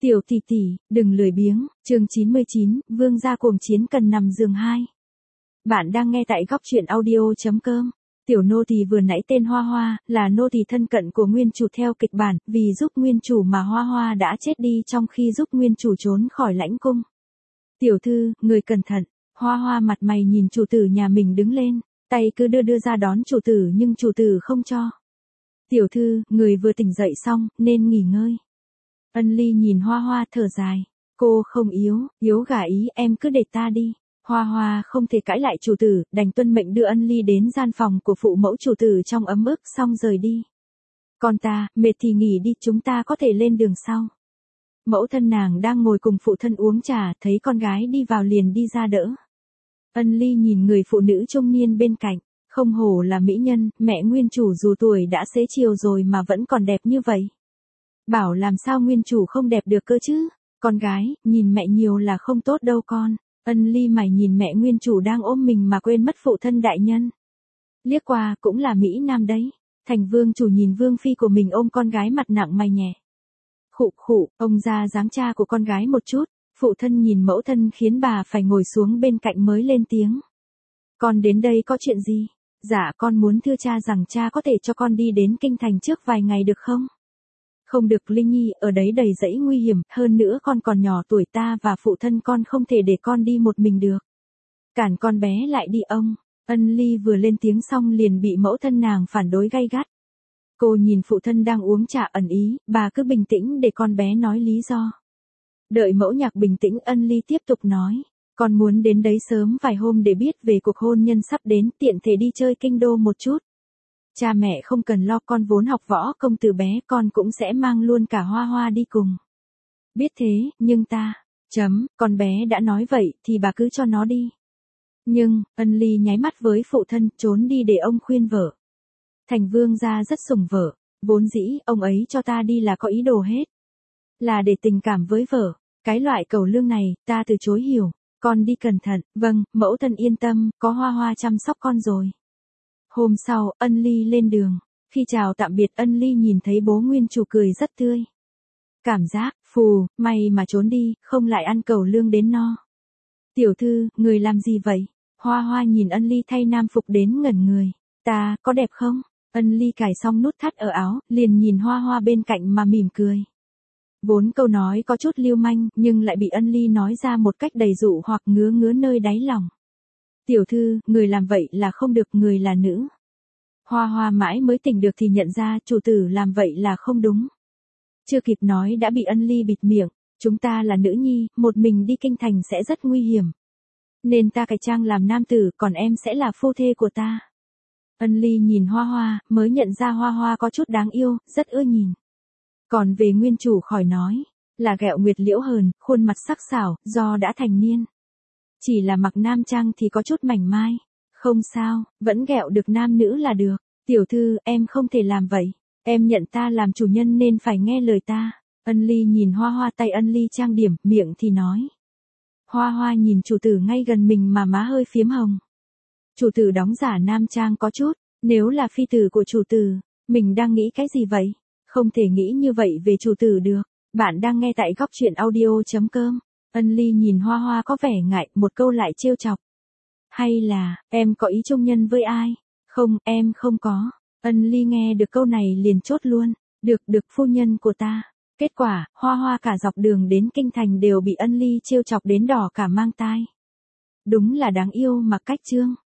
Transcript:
Tiểu tỷ tỷ, đừng lười biếng, chương 99, vương gia cuồng chiến cần nằm giường 2. Bạn đang nghe tại góc truyện audio.com. Tiểu nô tỳ vừa nãy tên Hoa Hoa, là nô tỳ thân cận của nguyên chủ theo kịch bản, vì giúp nguyên chủ mà Hoa Hoa đã chết đi trong khi giúp nguyên chủ trốn khỏi lãnh cung. Tiểu thư, người cẩn thận. Hoa Hoa mặt mày nhìn chủ tử nhà mình đứng lên, tay cứ đưa ra đón chủ tử nhưng chủ tử không cho. Tiểu thư, người vừa tỉnh dậy xong, nên nghỉ ngơi. Ân Ly nhìn Hoa Hoa thở dài. Cô không yếu gả ý, em cứ để ta đi. Hoa Hoa không thể cãi lại chủ tử, đành tuân mệnh đưa Ân Ly đến gian phòng của phụ mẫu chủ tử trong ấm ức xong rời đi. Con ta, mệt thì nghỉ đi, chúng ta có thể lên đường sau. Mẫu thân nàng đang ngồi cùng phụ thân uống trà, thấy con gái đi vào liền đi ra đỡ. Ân Ly nhìn người phụ nữ trung niên bên cạnh, không hổ là mỹ nhân, mẹ nguyên chủ dù tuổi đã xế chiều rồi mà vẫn còn đẹp như vậy. Bảo làm sao nguyên chủ không đẹp được cơ chứ, con gái, nhìn mẹ nhiều là không tốt đâu con. Ân Ly mày nhìn mẹ nguyên chủ đang ôm mình mà quên mất phụ thân đại nhân. Liếc qua cũng là Mỹ Nam đấy. Thành vương chủ nhìn vương phi của mình ôm con gái mặt nặng mày nhẹ. Khụ, ông ra giáng cha của con gái một chút, phụ thân nhìn mẫu thân khiến bà phải ngồi xuống bên cạnh mới lên tiếng. Con đến đây có chuyện gì? Dạ con muốn thưa cha rằng cha có thể cho con đi đến kinh thành trước vài ngày được không? Không được Linh Nhi, ở đấy đầy rẫy nguy hiểm, hơn nữa con còn nhỏ tuổi, ta và phụ thân con không thể để con đi một mình được. Cản con bé lại đi ông. Ân Ly vừa lên tiếng xong liền bị mẫu thân nàng phản đối gay gắt. Cô nhìn phụ thân đang uống trà ẩn ý, bà cứ bình tĩnh để con bé nói lý do. Đợi mẫu nhạc bình tĩnh, Ân Ly tiếp tục nói. Con muốn đến đấy sớm vài hôm để biết về cuộc hôn nhân sắp đến, tiện thể đi chơi kinh đô một chút. Cha mẹ không cần lo, con vốn học võ công từ bé, con cũng sẽ mang luôn cả Hoa Hoa đi cùng. Biết thế, nhưng ta, con bé đã nói vậy thì bà cứ cho nó đi. Nhưng, Ân Ly nháy mắt với phụ thân, trốn đi để ông khuyên vợ. Thành vương gia rất sủng vợ, vốn dĩ ông ấy cho ta đi là có ý đồ hết. Là để tình cảm với vợ, cái loại cẩu lương này, ta từ chối hiểu, con đi cẩn thận. Vâng, mẫu thân yên tâm, có Hoa Hoa chăm sóc con rồi. Hôm sau, Ân Ly lên đường. Khi chào tạm biệt, Ân Ly nhìn thấy bố nguyên chủ cười rất tươi. Cảm giác, may mà trốn đi, không lại ăn cẩu lương đến no. Tiểu thư, người làm gì vậy? Hoa Hoa nhìn Ân Ly thay nam phục đến ngẩn người. Ta, có đẹp không? Ân Ly cài xong nút thắt ở áo, liền nhìn Hoa Hoa bên cạnh mà mỉm cười. Vốn câu nói có chút lưu manh, nhưng lại bị Ân Ly nói ra một cách đầy dụ hoặc ngứa nơi đáy lòng. Tiểu thư, người làm vậy là không được, người là nữ. Hoa Hoa mãi mới tỉnh được thì nhận ra chủ tử làm vậy là không đúng. Chưa kịp nói đã bị Ân Ly bịt miệng. Chúng ta là nữ nhi, một mình đi kinh thành sẽ rất nguy hiểm. Nên ta cải trang làm nam tử, còn em sẽ là phu thê của ta. Ân Ly nhìn Hoa Hoa, mới nhận ra Hoa Hoa có chút đáng yêu, rất ưa nhìn. Còn về nguyên chủ khỏi nói, là ghẹo nguyệt liễu hờn, khuôn mặt sắc sảo, do đã thành niên. Chỉ là mặc nam trang thì có chút mảnh mai. Không sao, vẫn ghẹo được nam nữ là được. Tiểu thư, em không thể làm vậy. Em nhận ta làm chủ nhân nên phải nghe lời ta. Ân Ly nhìn Hoa Hoa, tay Ân Ly trang điểm, miệng thì nói. Hoa Hoa nhìn chủ tử ngay gần mình mà má hơi phiếm hồng. Chủ tử đóng giả nam trang có chút. Nếu là phi tử của chủ tử, mình đang nghĩ cái gì vậy? Không thể nghĩ như vậy về chủ tử được. Bạn đang nghe tại góc truyện audio.com. Ân Ly nhìn Hoa Hoa có vẻ ngại, một câu lại trêu chọc. Hay là, em có ý chung nhân với ai? Không, em không có. Ân Ly nghe được câu này liền chốt luôn. Được phu nhân của ta. Kết quả, Hoa Hoa cả dọc đường đến kinh thành đều bị Ân Ly trêu chọc đến đỏ cả mang tai. Đúng là đáng yêu mà cách chương.